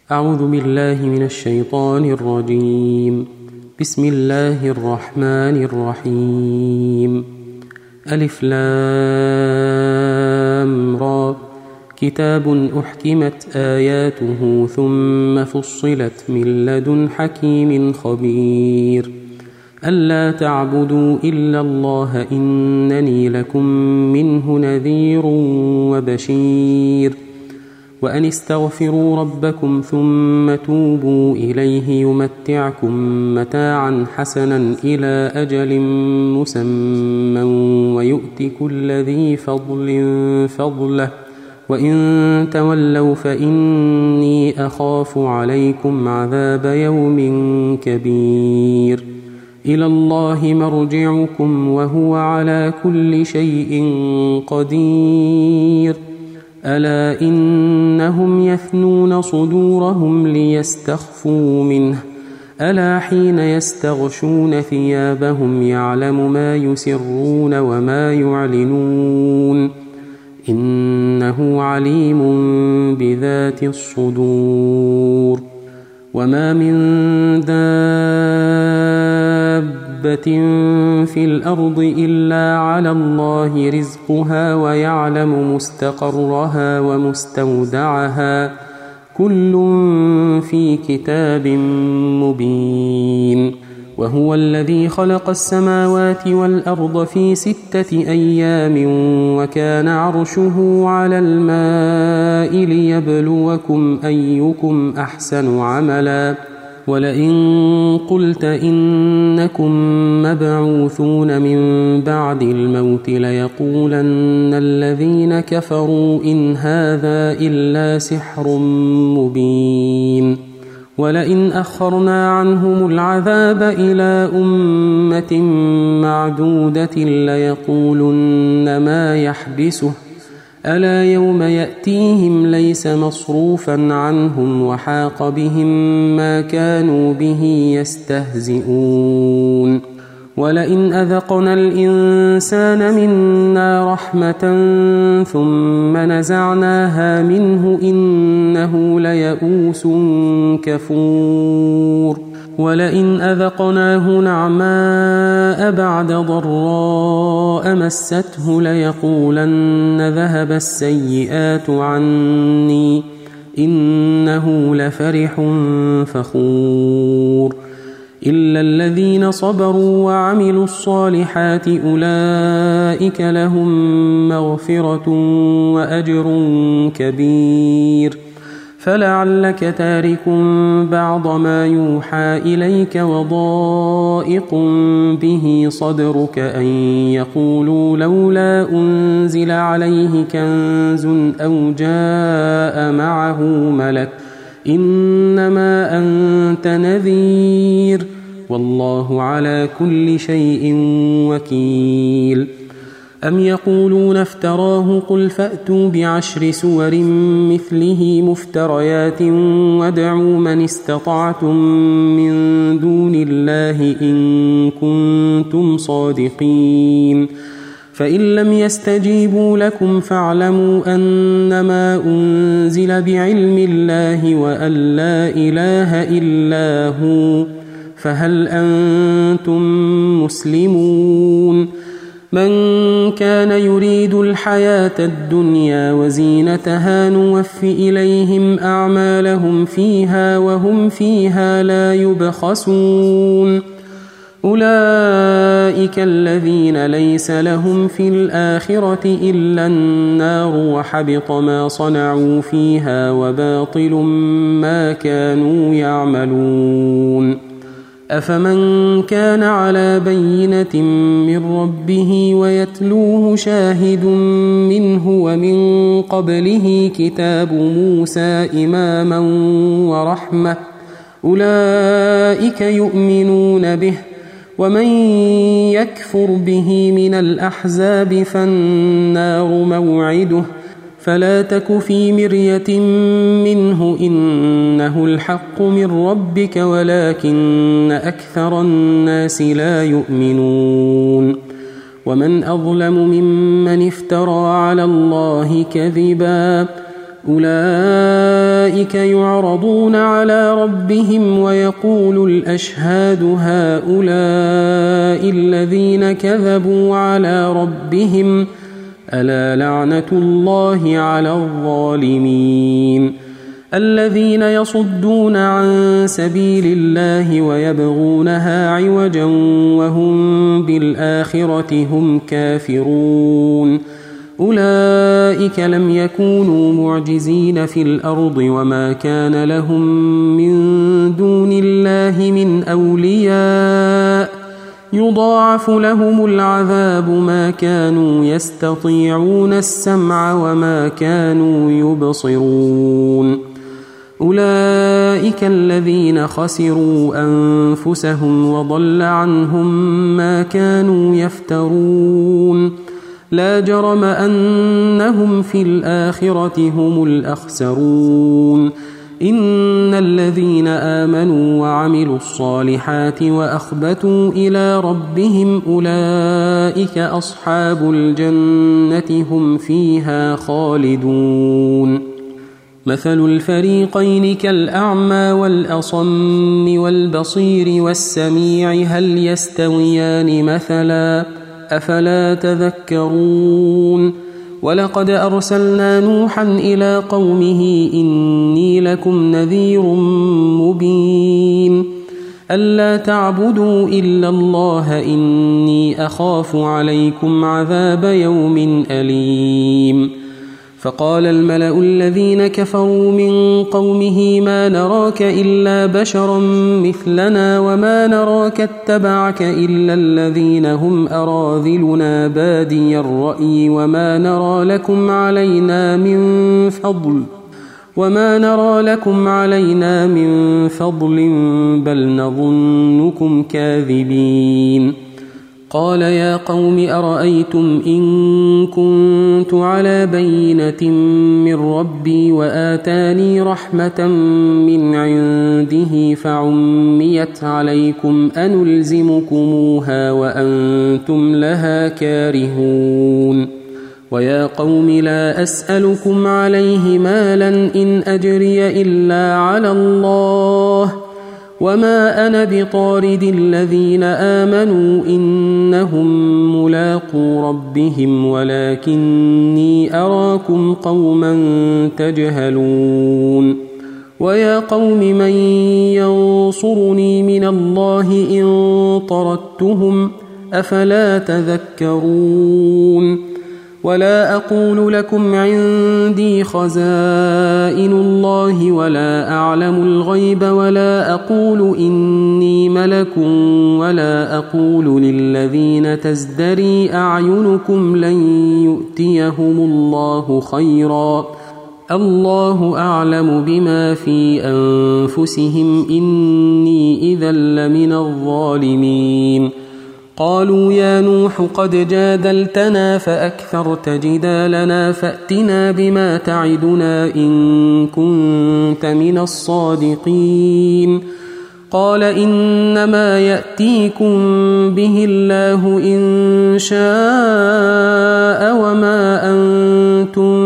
أعوذ بالله من الشيطان الرجيم. بسم الله الرحمن الرحيم. ألف لام را. كتاب أحكمت آياته ثم فصلت من لدن حكيم خبير. ألا تعبدوا إلا الله إنني لكم منه نذير وبشير. وأن استغفروا ربكم ثم توبوا إليه يمتعكم متاعا حسنا إلى أجل مسمى ويؤت كل ذي فضل فضله وإن تولوا فإني أخاف عليكم عذاب يوم كبير. إلى الله مرجعكم وهو على كل شيء قدير. ألا إنهم يثنون صدورهم ليستخفوا منه ألا حين يستغشون ثيابهم يعلم ما يسرون وما يعلنون إنه عليم بذات الصدور. وما من دابة في الأرض إلا على الله رزقها ويعلم مستقرها ومستودعها كل في كتاب مبين. وهو الذي خلق السماوات والأرض في 6 أيام وكان عرشه على الماء ليبلوكم أيكم أحسن عملا. ولئن قلت إنكم مبعوثون من بعد الموت ليقولن الذين كفروا إن هذا إلا سحر مبين. ولئن أخرنا عنهم العذاب إلى أمة معدودة ليقولن ما يحبسه ألا يوم يأتيهم ليس مصروفا عنهم وحاق بهم ما كانوا به يستهزئون. ولئن أذقنا الإنسان منا رحمة ثم نزعناها منه إنه ليئوس كفور. ولئن أذقناه نعماء بعد ضراء مسته ليقولن ذهب السيئات عني إنه لفرح فخور. إلا الذين صبروا وعملوا الصالحات أولئك لهم مغفرة وأجر كبير. فلعلك تارك بعض ما يوحى إليك وضائق به صدرك أن يقولوا لولا أنزل عليه كنز أو جاء معه ملك إنما أنت نذير والله على كل شيء وكيل. أم يقولون افتراه قل فأتوا ب10 سور مثله مفتريات وادعوا من استطعتم من دون الله إن كنتم صادقين. فإن لم يستجيبوا لكم فاعلموا أنما أنزل بعلم الله وأن لا إله إلا هو فهل أنتم مسلمون. من كان يريد الحياة الدنيا وزينتها نوف إليهم أعمالهم فيها وهم فيها لا يبخسون. أولئك الذين ليس لهم في الآخرة إلا النار وحبط ما صنعوا فيها وباطل ما كانوا يعملون. أفمن كان على بينة من ربه ويتلوه شاهد منه ومن قبله كتاب موسى إماما ورحمة أولئك يؤمنون به. ومن يكفر به من الأحزاب فالنار موعده فلا تك في مرية منه إنه الحق من ربك ولكن أكثر الناس لا يؤمنون. ومن أظلم ممن افترى على الله كذبا أولئك يعرضون على ربهم ويقول الأشهاد هؤلاء الذين كذبوا على ربهم ألا لعنة الله على الظالمين الذين يصدون عن سبيل الله ويبغونها عوجا وهم بالآخرة هم كافرون أولئك لم يكونوا معجزين في الأرض وما كان لهم من دون الله من أولياء يضاعف لهم العذاب ما كانوا يستطيعون السمع وما كانوا يبصرون أولئك الذين خسروا أنفسهم وضل عنهم ما كانوا يفترون لا جرم أنهم في الآخرة هم الأخسرون إن الذين آمنوا وعملوا الصالحات وأخبتوا إلى ربهم أولئك أصحاب الجنة هم فيها خالدون مثل الفريقين كالأعمى والأصم والبصير والسميع هل يستويان مثلا أفلا تذكرون ولقد أرسلنا نوحا إلى قومه إني لكم نذير مبين ألا تعبدوا إلا الله إني أخاف عليكم عذاب يوم أليم فقال الملأ الذين كفروا من قومه ما نراك إلا بشرا مثلنا وما نراك اتبعك إلا الذين هم أراذلنا بادي الرأي وما نرى لكم علينا من فضل بل نظنكم كاذبين قال يا قوم أرأيتم إن كنت على بينة من ربي وآتاني رحمة من عنده فعميت عليكم أنلزمكموها وأنتم لها كارهون ويا قوم لا أسألكم عليه مالا إن أجري إلا على الله وما أنا بطارد الذين آمنوا إنهم ملاقو ربهم ولكني أراكم قوما تجهلون ويا قوم من ينصرني من الله إن طردتهم أفلا تذكرون ولا أقول لكم عندي خزائن الله ولا أعلم الغيب ولا أقول إني ملك ولا أقول للذين تزدري أعينكم لن يؤتيهم الله خيرا الله أعلم بما في أنفسهم إني إذا لمن الظالمين قالوا يا نوح قد جادلتنا فأكثرت جدالنا فأتنا بما تعدنا إن كنت من الصادقين قال إنما يأتيكم به الله إن شاء وما أنتم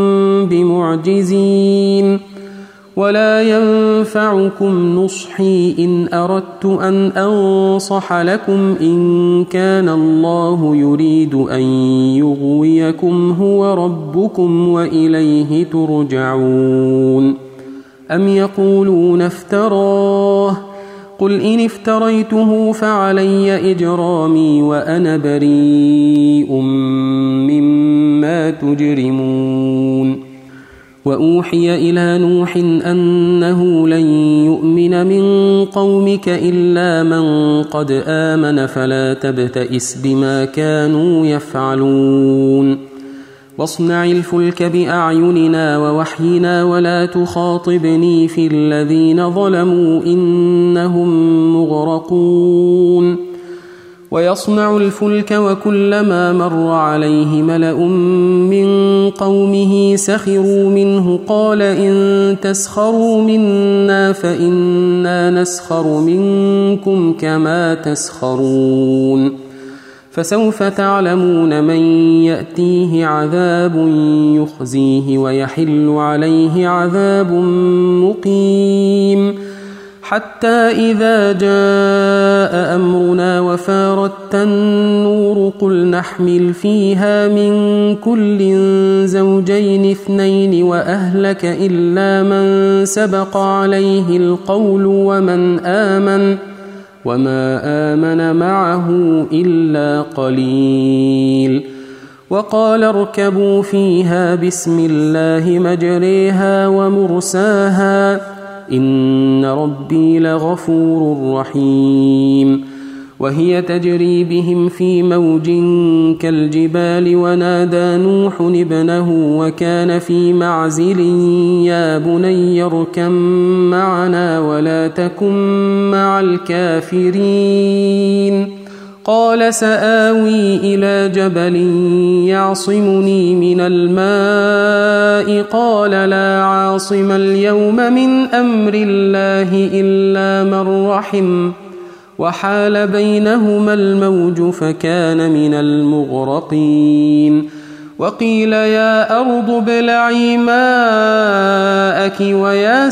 بمعجزين ولا ينفعكم نصحي إن أردت أن أنصح لكم إن كان الله يريد أن يغويكم هو ربكم وإليه ترجعون أم يقولون افتراه قل إن افتريته فعلي إجرامي وأنا بريء مما تجرمون وأوحي إلى نوح أنه لن يؤمن من قومك إلا من قد آمن فلا تبتئس بما كانوا يفعلون واصنع الفلك بأعيننا ووحينا ولا تخاطبني في الذين ظلموا إنهم مغرقون ويصنع الفلك وكلما مر عليه ملأ من قومه سخروا منه قال إن تسخروا منا فإنا نسخر منكم كما تسخرون فسوف تعلمون من يأتيه عذاب يخزيه ويحل عليه عذاب مقيم حتى إذا جاء أمرنا وفارت النور قل نحمل فيها من كل زوجين اثنين وأهلك إلا من سبق عليه القول وما آمن معه إلا قليل وقال اركبوا فيها بسم الله مجريها ومرساها إن ربي لغفور رحيم وهي تجري بهم في موج كالجبال ونادى نوح ابنه وكان في معزل يا بني اركب معنا ولا تكن مع الكافرين قال سآوي إلى جبل يعصمني من الماء قال لا عاصم اليوم من أمر الله إلا من رحم وحال بينهما الموج فكان من المغرقين وقيل يا أرض ابلعي ماءك ويا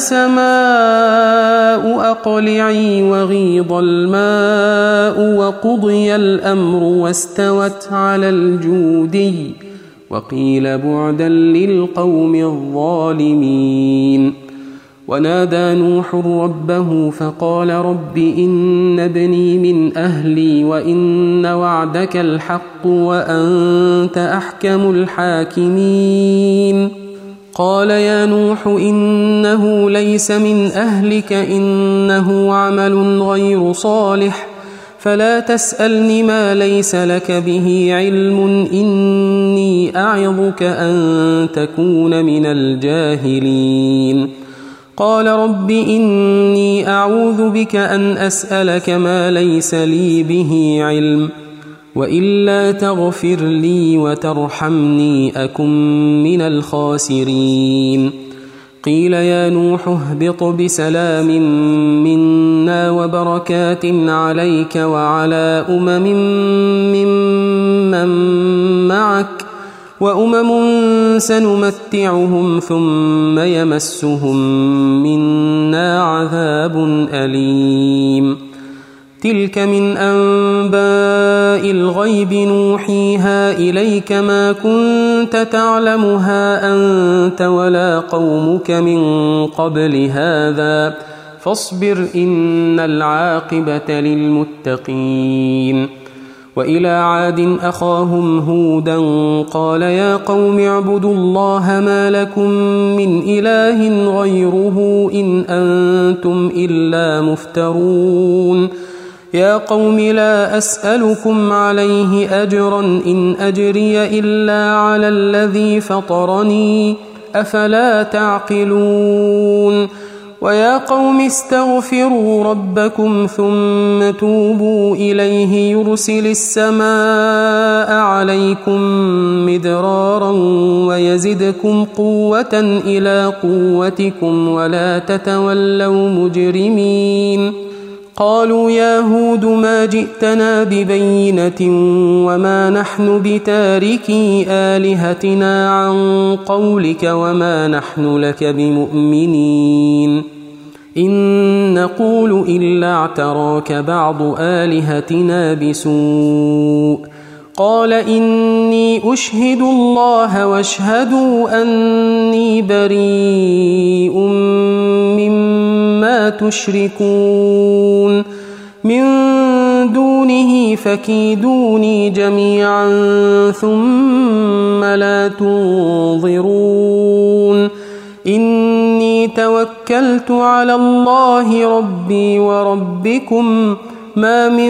سماء أقلعي وغيض الماء وقضي الأمر واستوت على الجودي وقيل بعدا للقوم الظالمين ونادى نوح ربه فقال رب إن ابني من أهلي وإن وعدك الحق وأنت أحكم الحاكمين قال يا نوح إنه ليس من أهلك إنه عمل غير صالح فلا تسألني ما ليس لك به علم إني أعظك أن تكون من الجاهلين قال رب إني أعوذ بك أن أسألك ما ليس لي به علم وإلا تغفر لي وترحمني أكن من الخاسرين قيل يا نوح اهبط بسلام منا وبركات عليك وعلى ممن معك وأمم سنمتعهم ثم يمسهم منا عذاب أليم تلك من أنباء الغيب نوحيها إليك ما كنت تعلمها أنت ولا قومك من قبل هذا فاصبر إن العاقبة للمتقين وإلى عاد أخاهم هودا قال يا قوم اعبدوا الله ما لكم من إله غيره إن أنتم إلا مفترون يا قوم لا أسألكم عليه أجرا إن أجري إلا على الذي فطرني أفلا تعقلون ويا قوم استغفروا ربكم ثم توبوا إليه يرسل السماء عليكم مدرارا ويزدكم قوة إلى قوتكم ولا تتولوا مجرمين قالوا يا هود ما جئتنا ببينة وما نحن بتاركي آلهتنا عن قولك وما نحن لك بمؤمنين إن نقول إلا اعتراك بعض آلهتنا بسوء قال إني أشهد الله واشهدوا أني بريء مما تشركون من دونه فكيدوني جميعا ثم لا تنظرون إني توكلت على الله ربي وربكم ما من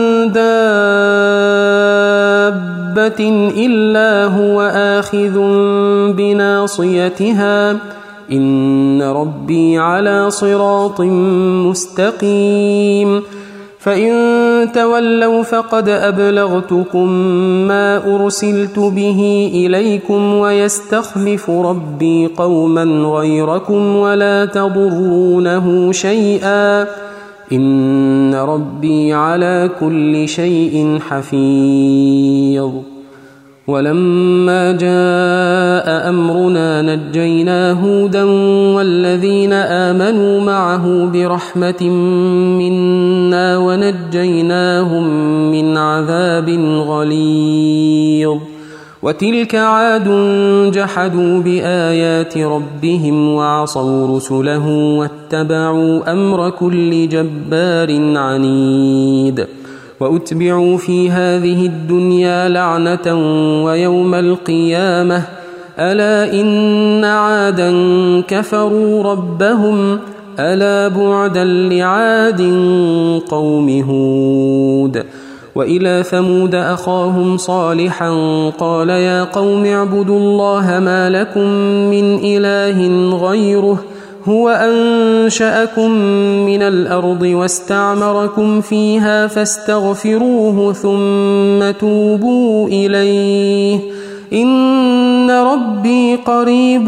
دابة إلا هو آخذ بناصيتها إن ربي على صراط مستقيم فإن تولوا فقد أبلغتكم ما أرسلت به إليكم ويستخلف ربي قوما غيركم ولا تضرونه شيئا إن ربي على كل شيء حفيظ. ولما جاء أمرنا نجينا هودا والذين آمنوا معه برحمة منا ونجيناهم من عذاب غليظ. وتلك عاد جحدوا بآيات ربهم وعصوا رسله واتبعوا أمر كل جبار عنيد. وأتبعوا في هذه الدنيا لعنة ويوم القيامة ألا إن عادا كفروا ربهم ألا بعدا لعاد قوم هود. وإلى ثمود أخاهم صالحا قال يا قوم اعبدوا الله ما لكم من إله غيره هو أنشأكم من الأرض واستعمركم فيها فاستغفروه ثم توبوا إليه إن ربي قريب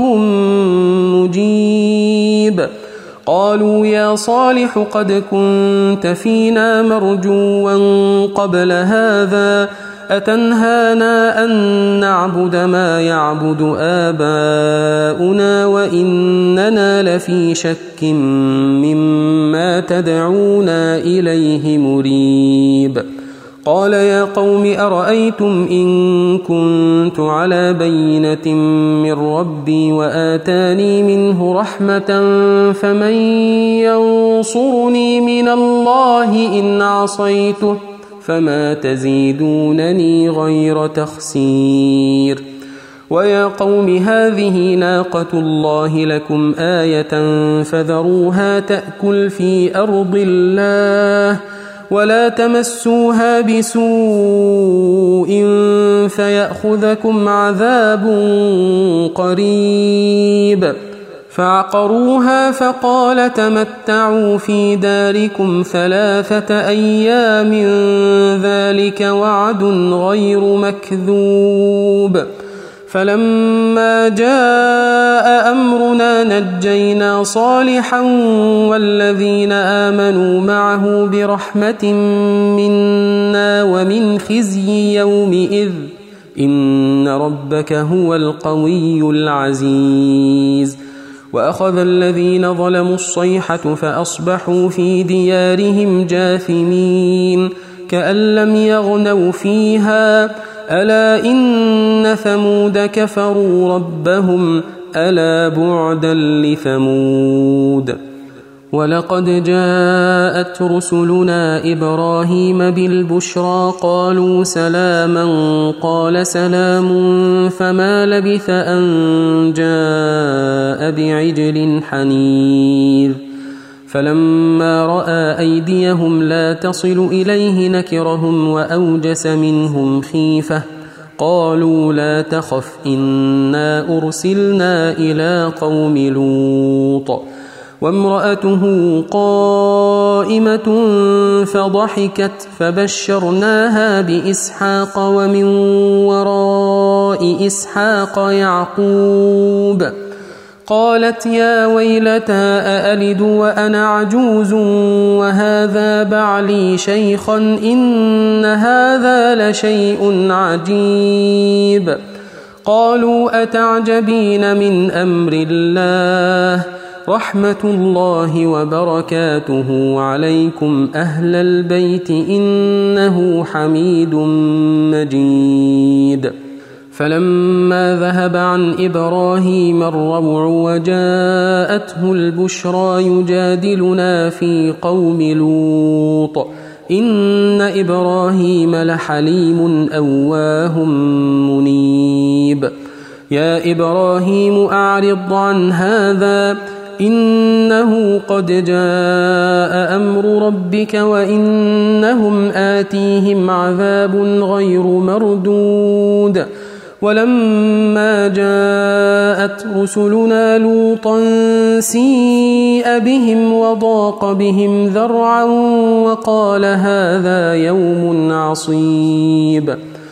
مجيب. قالوا يا صالح قد كنت فينا مرجوا قبل هذا أتنهانا أن نعبد ما يعبد آباؤنا وإننا لفي شك مما تدعونا إليه مريب. قال يا قوم أرأيتم إن كنت على بينة من ربي وآتاني منه رحمة فمن ينصرني من الله إن عصيته فما تزيدونني غير تخسير. ويا قوم هذه ناقة الله لكم آية فذروها تأكل في أرض الله ولا تمسوها بسوء فيأخذكم عذاب قريب. فعقروها فقال تمتعوا في داركم 3 أيام ذلك وعد غير مكذوب. فلما جاء أمرنا نجينا صالحا والذين آمنوا معه برحمة منا ومن خزي يومئذ إن ربك هو القوي العزيز. وأخذ الذين ظلموا الصيحة فأصبحوا في ديارهم جاثمين كأن لم يغنوا فيها ألا إن ثمود كفروا ربهم ألا بعدا لثمود. ولقد جاءت رسلنا إبراهيم بالبشرى قالوا سلاما قال سلام فما لبث أن جاء بعجل حنيذ. فلما رأى أيديهم لا تصل إليه نكرهم وأوجس منهم خيفة قالوا لا تخف إنا أرسلنا إلى قوم لوط. وامرأته قائمة فضحكت فبشرناها بإسحاق ومن وراء إسحاق يعقوب. قالت يا ويلتى أألد وأنا عجوز وهذا بعلي شيخا إن هذا لشيء عجيب. قالوا أتعجبين من أمر الله رحمة الله وبركاته عليكم أهل البيت إنه حميد مجيد. فلما ذهب عن إبراهيم الروع وجاءته البشرى يجادلنا في قوم لوط إن إبراهيم لحليم أواه منيب. يا إبراهيم أعرض عن هذا إنه قد جاء أمر ربك وإنهم آتيهم عذاب غير مردود. ولما جاءت رسلنا لوطا سيء بهم وضاق بهم ذرعا وقال هذا يوم عصيب.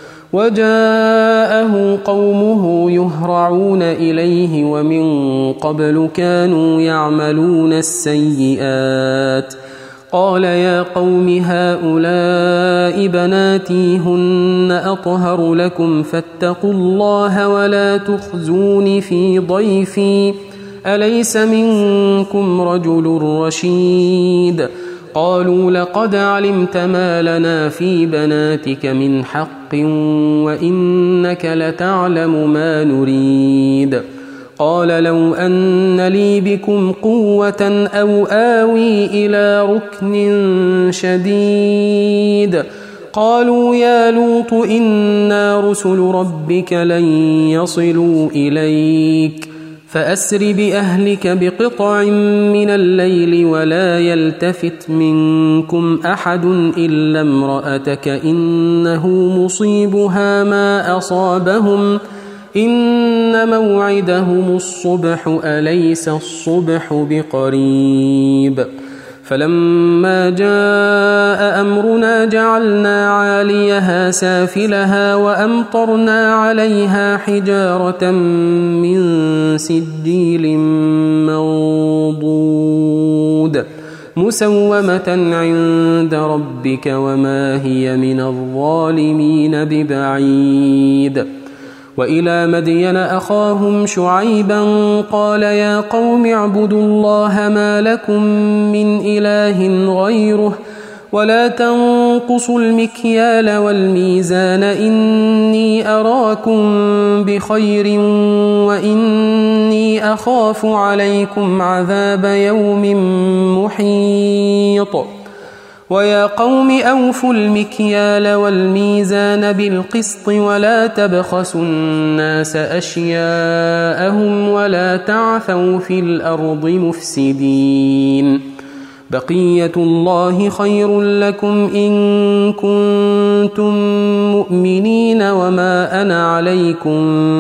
وجاءه قومه يهرعون إليه ومن قبل كانوا يعملون السيئات قال يا قوم هؤلاء بناتي هن أطهر لكم فاتقوا الله ولا تخزوني في ضيفي أليس منكم رجل رشيد قالوا لقد علمت ما لنا في بناتك من حق وإنك لتعلم ما نريد قال لو أن لي بكم قوة أو آوي إلى ركن شديد قالوا يا لوط إنا رسل ربك لن يصلوا إليك فأسر بأهلك بقطع من الليل ولا يلتفت منكم أحد إلا امرأتك إنه مصيبها ما أصابهم إن موعدهم الصبح أليس الصبح بقريب فلما جاء أمرنا جعلنا عاليها سافلها وأمطرنا عليها حجارة من سجيل منضود مسومة عند ربك وما هي من الظالمين ببعيد وإلى مدين أخاهم شعيبا قال يا قوم اعبدوا الله ما لكم من إله غيره ولا تنقصوا المكيال والميزان إني أراكم بخير وإني أخاف عليكم عذاب يوم محيط ويا قوم أوفوا المكيال والميزان بالقسط ولا تبخسوا الناس أشياءهم ولا تعثوا في الأرض مفسدين بقية الله خير لكم إن كنتم مؤمنين وما أنا عليكم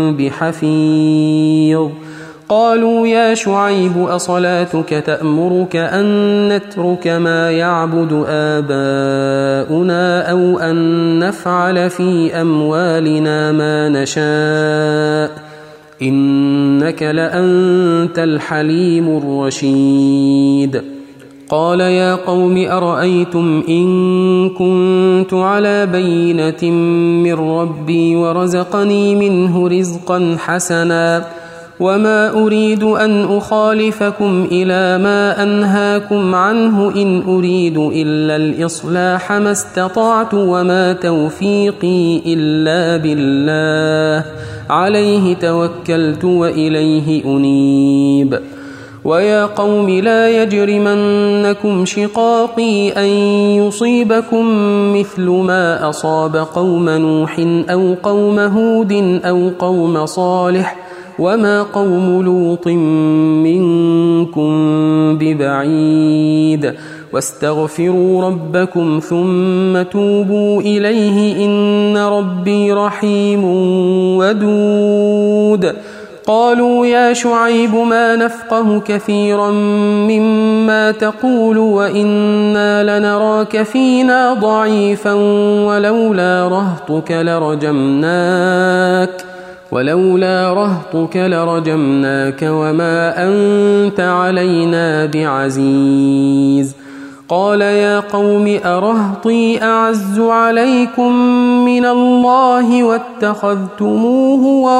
بحفيظ قالوا يا شعيب أصلاتك تأمرك أن نترك ما يعبد آباؤنا أو أن نفعل في أموالنا ما نشاء إنك لأنت الحليم الرشيد قال يا قوم أرأيتم إن كنت على بينة من ربي ورزقني منه رزقا حسنا وما أريد أن أخالفكم إلى ما أنهاكم عنه إن أريد إلا الإصلاح ما استطعت وما توفيقي إلا بالله عليه توكلت وإليه أنيب ويا قوم لا يجرمنكم شقاقي أن يصيبكم مثل ما أصاب قوم نوح أو قوم هود أو قوم صالح وما قوم لوط منكم ببعيد واستغفروا ربكم ثم توبوا إليه إن ربي رحيم ودود قالوا يا شعيب ما نفقه كثيرا مما تقول وإنا لنراك فينا ضعيفا ولولا رهطك لرجمناك وما أنت علينا بعزيز قال يا قوم أرهطي أعز عليكم من الله واتخذتموه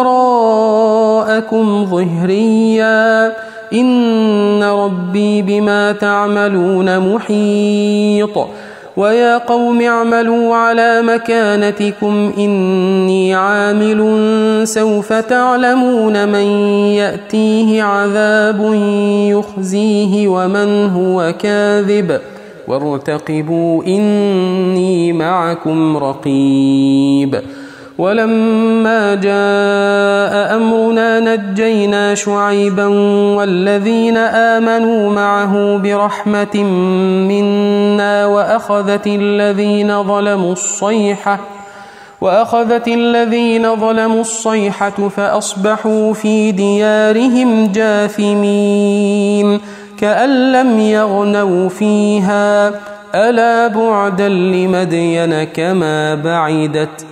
وراءكم ظهريا إن ربي بما تعملون محيط ويا قوم اعملوا على مكانتكم إني عامل سوف تعلمون من يأتيه عذاب يخزيه ومن هو كاذب وارتقبوا إني معكم رقيب ولما جاء أمرنا نجينا شعيبا والذين آمنوا معه برحمة منا وأخذت الذين ظلموا الصيحة فأصبحوا في ديارهم جاثمين كأن لم يغنوا فيها ألا بعدا لمدين كما بعدت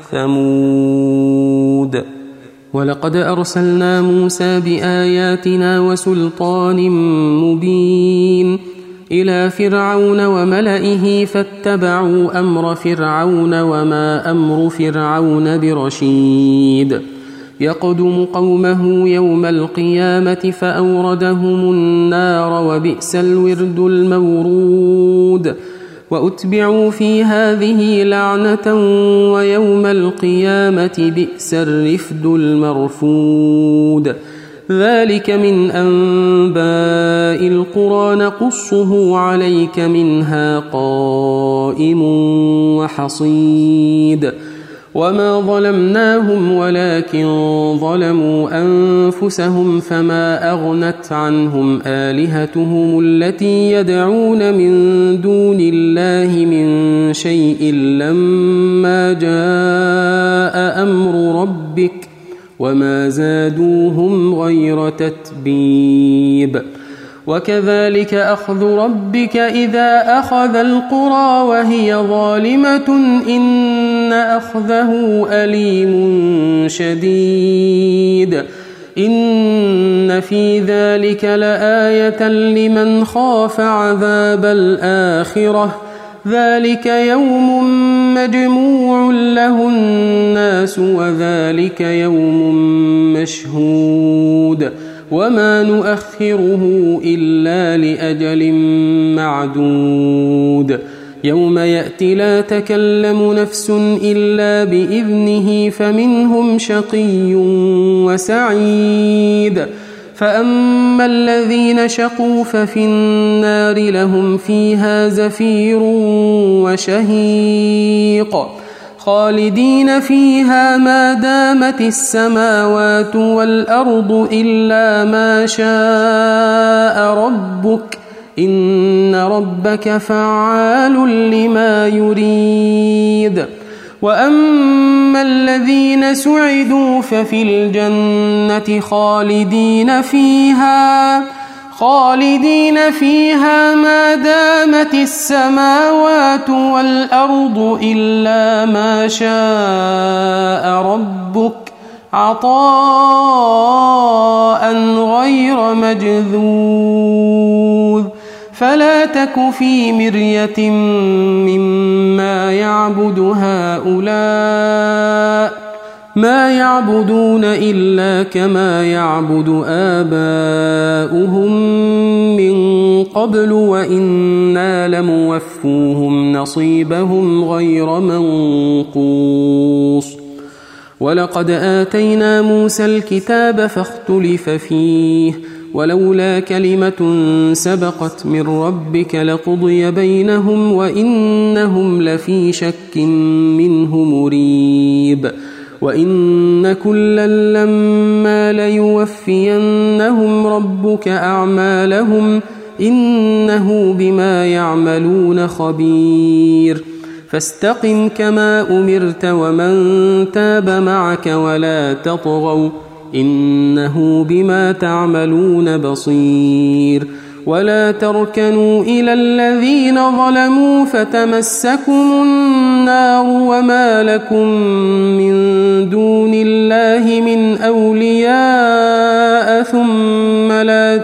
ثمود ولقد أرسلنا موسى بآياتنا وسلطان مبين إلى فرعون وملئه فاتبعوا أمر فرعون وما أمر فرعون برشيد يقدم قومه يوم القيامة فأوردهم النار وبئس الورد المورود وأتبعوا في هذه لعنة ويوم القيامة بئس الرفد المرفود ذلك من أنباء القرى نقصه عليك منها قائم وحصيد وما ظلمناهم ولكن ظلموا أنفسهم فما أغنت عنهم آلهتهم التي يدعون من دون الله من شيء لما جاء أمر ربك وما زادوهم غير تتبيب وكذلك أخذ ربك إذا أخذ القرى وهي ظالمة إن أخذه أليم شديد إن في ذلك لآية لمن خاف عذاب الآخرة ذلك يوم مجموع له الناس وذلك يوم مشهود وما نؤخره إلا لأجل معدود يوم يأتي لا تكلم نفس إلا بإذنه فمنهم شقي وسعيد فأما الذين شقوا ففي النار لهم فيها زفير وشهيق خالدين فيها ما دامت السماوات والأرض إلا ما شاء ربك إن ربك فعال لما يريد وأما الذين سعدوا ففي الجنة خالدين فيها ما دامت السماوات والأرض إلا ما شاء ربك عطاء غير مجذوذ فلا تك في مرية مما يعبد هؤلاء ما يعبدون إلا كما يعبد آباؤهم من قبل وإنا لموفوهم نصيبهم غير منقوص ولقد آتينا موسى الكتاب فاختلف فيه ولولا كلمة سبقت من ربك لقضي بينهم وإنهم لفي شك منه مريب وإن كلا لما ليوفينهم ربك أعمالهم إنه بما يعملون خبير فاستقم كما أمرت ومن تاب معك ولا تطغوا إنه بما تعملون بصير ولا تركنوا إلى الذين ظلموا فتمسكم النار وما لكم من دون الله من أولياء ثم لا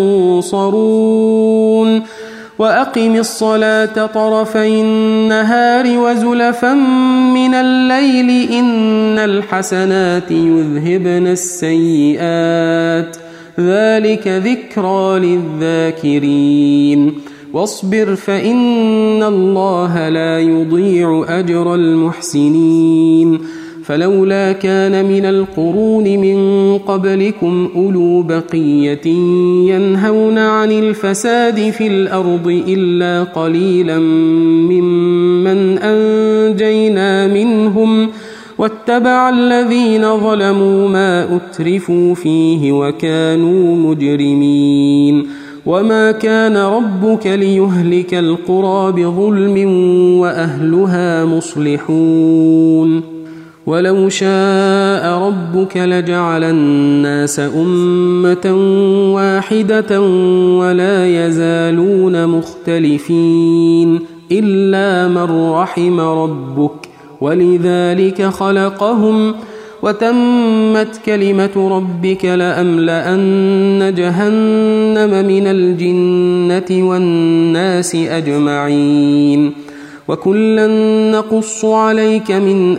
تنصرون وأقم الصلاة طرفي النهار وزلفا من الليل إن الحسنات يذهبن السيئات ذلك ذكرى للذاكرين واصبر فإن الله لا يضيع أجر المحسنين فلولا كان من القرون من قبلكم أولو بقية ينهون عن الفساد في الأرض إلا قليلا ممن أنجينا منهم واتبع الذين ظلموا ما أترفوا فيه وكانوا مجرمين وما كان ربك ليهلك القرى بظلم وأهلها مصلحون ولو شاء ربك لجعل الناس أمة واحدة ولا يزالون مختلفين إلا من رحم ربك ولذلك خلقهم وتمت كلمة ربك لأملأن جهنم من الجنة والناس أجمعين وكلا نقص عليك من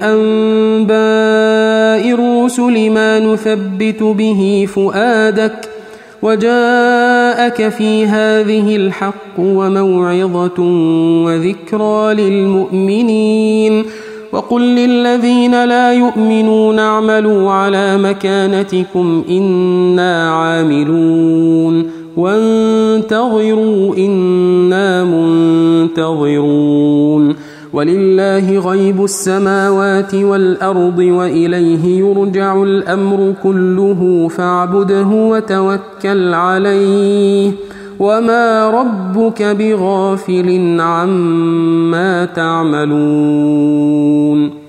أنباء الرسل ما نثبت به فؤادك وجاءك في هذه الحق وموعظة وذكرى للمؤمنين وقل للذين لا يؤمنون اعملوا على مكانتكم إنا عاملون وانتظروا إنا منتظرون ولله غيب السماوات والأرض وإليه يرجع الأمر كله فاعبده وتوكل عليه وما ربك بغافل عما تعملون